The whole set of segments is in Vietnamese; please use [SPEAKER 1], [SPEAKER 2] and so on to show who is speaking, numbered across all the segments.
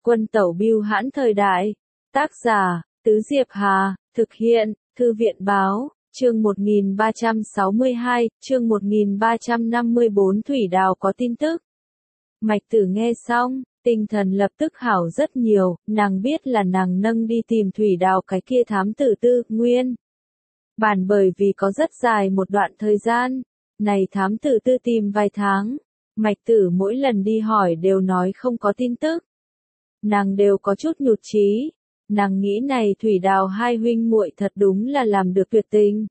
[SPEAKER 1] Quân tẩu bưu hãn thời đại. Tác giả, Tứ Diệp Hà, thực hiện, Thư viện báo, chương 1362, chương 1354 Thủy Đào có tin tức. Mạch Tử nghe xong, tinh thần lập tức hảo rất nhiều, nàng biết là nàng nâng đi tìm Thủy Đào cái kia thám tử Tư Nguyên. Bản bởi vì có rất dài một đoạn thời gian, này thám tử Tư tìm vài tháng, Mạch Tử mỗi lần đi hỏi đều nói không có tin tức. Nàng đều có chút nhụt chí, nàng nghĩ này Thủy Đào hai huynh muội thật đúng là làm được tuyệt tình.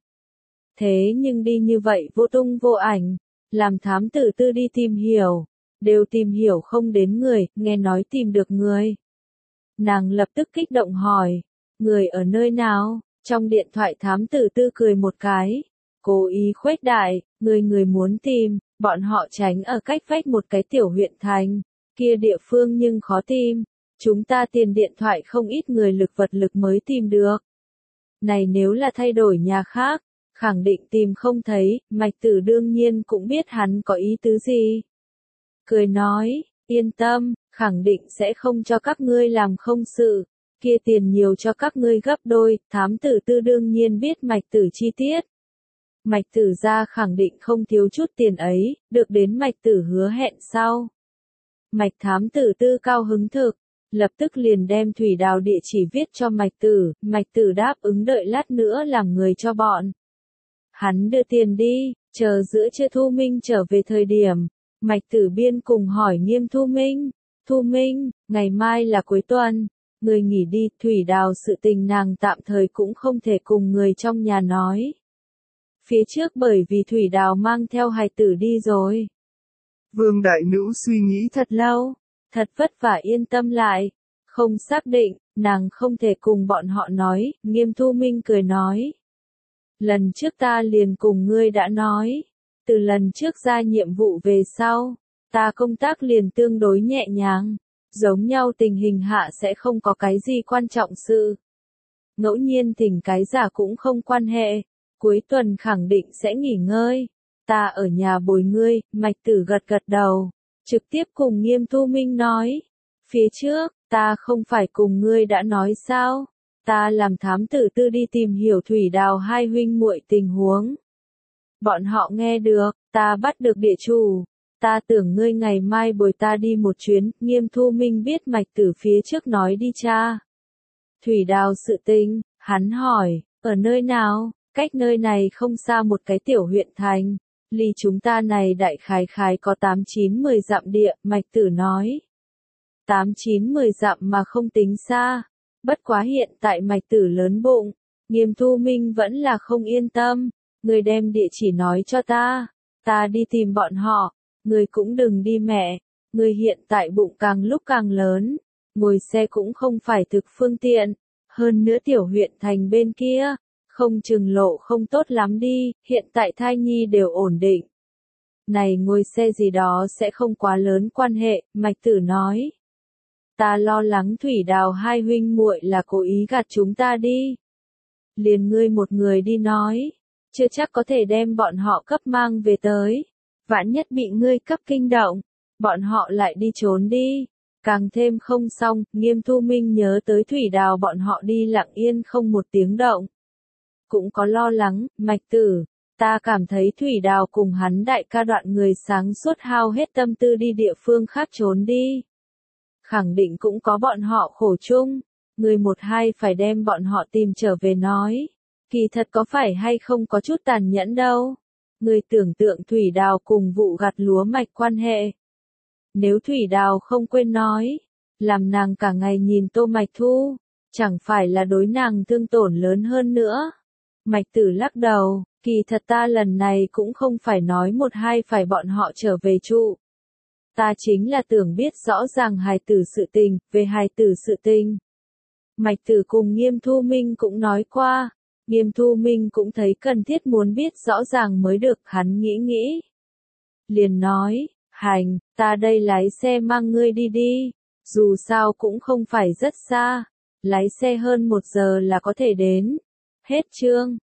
[SPEAKER 1] Thế nhưng đi như vậy vô tung vô ảnh, làm thám tử Tư đi tìm hiểu, đều tìm hiểu không đến người, nghe nói tìm được người. Nàng lập tức kích động hỏi, người ở nơi nào? Trong điện thoại thám tử Tư cười một cái, cố ý khuếch đại, người muốn tìm, bọn họ tránh ở cách vách một cái tiểu huyện thành, kia địa phương nhưng khó tìm, chúng ta tiền điện thoại không ít người lực vật lực mới tìm được. Này nếu là thay đổi nhà khác, khẳng định tìm không thấy, Mạch Tử đương nhiên cũng biết hắn có ý tứ gì. Cười nói, yên tâm, khẳng định sẽ không cho các ngươi làm không sự, kia tiền nhiều cho các ngươi gấp đôi, thám tử Tư đương nhiên biết Mạch Tử chi tiết. Mạch Tử ra khẳng định không thiếu chút tiền ấy, được đến Mạch Tử hứa hẹn sau. Mạch thám tử Tư cao hứng thực, lập tức liền đem Thủy Đào địa chỉ viết cho Mạch Tử đáp ứng đợi lát nữa làm người cho bọn. Hắn đưa tiền đi, chờ giữa trưa Thu Minh trở về thời điểm, Mạch Tử biên cùng hỏi Nghiêm Thu Minh, ngày mai là cuối tuần, người nghỉ đi, Thủy Đào sự tình nàng tạm thời cũng không thể cùng người trong nhà nói. Phía trước bởi vì Thủy Đào mang theo hài tử đi rồi.
[SPEAKER 2] Vương đại nữ suy nghĩ
[SPEAKER 1] thật lâu, thật vất vả yên tâm lại, không xác định, nàng không thể cùng bọn họ nói, Nghiêm Thu Minh cười nói. Lần trước ta liền cùng ngươi đã nói, từ lần trước ra nhiệm vụ về sau, ta công tác liền tương đối nhẹ nhàng, giống nhau tình hình hạ sẽ không có cái gì quan trọng sự. Ngẫu nhiên thỉnh cái giả cũng không quan hệ, cuối tuần khẳng định sẽ nghỉ ngơi, ta ở nhà bồi ngươi, Mạch Tử gật gật đầu, trực tiếp cùng Nghiêm Thu Minh nói, phía trước, ta không phải cùng ngươi đã nói sao, ta làm thám tử Tư đi tìm hiểu Thủy Đào hai huynh muội tình huống. Bọn họ nghe được, ta bắt được địa chủ, ta tưởng ngươi ngày mai bồi ta đi một chuyến, Nghiêm Thu Minh biết Mạch Tử phía trước nói đi cha. Thủy Đào sự tình, hắn hỏi, ở nơi nào, cách nơi này không xa một cái tiểu huyện thành, ly chúng ta này đại khái có 8-9-10 dặm địa, Mạch Tử nói. 8-9-10 dặm mà không tính xa, bất quá hiện tại Mạch Tử lớn bụng, Nghiêm Thu Minh vẫn là không yên tâm, người đem địa chỉ nói cho ta đi tìm bọn họ, người cũng đừng đi mẹ, người hiện tại bụng càng lúc càng lớn, ngồi xe cũng không phải thực phương tiện, hơn nữa tiểu huyện thành bên kia, không chừng lộ không tốt lắm đi, hiện tại thai nhi đều ổn định. Này ngồi xe gì đó sẽ không quá lớn quan hệ, Mạch Tử nói. Ta lo lắng Thủy Đào hai huynh muội là cố ý gạt chúng ta đi. Liền ngươi một người đi nói, chưa chắc có thể đem bọn họ cấp mang về tới. Vạn nhất bị ngươi cấp kinh động, bọn họ lại đi trốn đi. Càng thêm không xong, Nghiêm Thu Minh nhớ tới Thủy Đào bọn họ đi lặng yên không một tiếng động. Cũng có lo lắng, Mạch Tử, ta cảm thấy Thủy Đào cùng hắn đại ca đoạn người sáng suốt hao hết tâm tư đi địa phương khác trốn đi. Khẳng định cũng có bọn họ khổ chung, người một hai phải đem bọn họ tìm trở về nói. Kỳ thật có phải hay không có chút tàn nhẫn đâu. Người tưởng tượng Thủy Đào cùng vụ gặt lúa mạch quan hệ. Nếu Thủy Đào không quên nói, làm nàng cả ngày nhìn Tô Mạch Thu, chẳng phải là đối nàng thương tổn lớn hơn nữa. Mạch Tử lắc đầu, kỳ thật ta lần này cũng không phải nói một hai phải bọn họ trở về trụ. Ta chính là tưởng biết rõ ràng hài tử sự tình, về hài tử sự tình. Mạch Tử cùng Nghiêm Thu Minh cũng nói qua, Nghiêm Thu Minh cũng thấy cần thiết muốn biết rõ ràng mới được, hắn nghĩ. Liền nói, hành, ta đây lái xe mang ngươi đi đi, dù sao cũng không phải rất xa, lái xe hơn 1 giờ là có thể đến. Hết chương.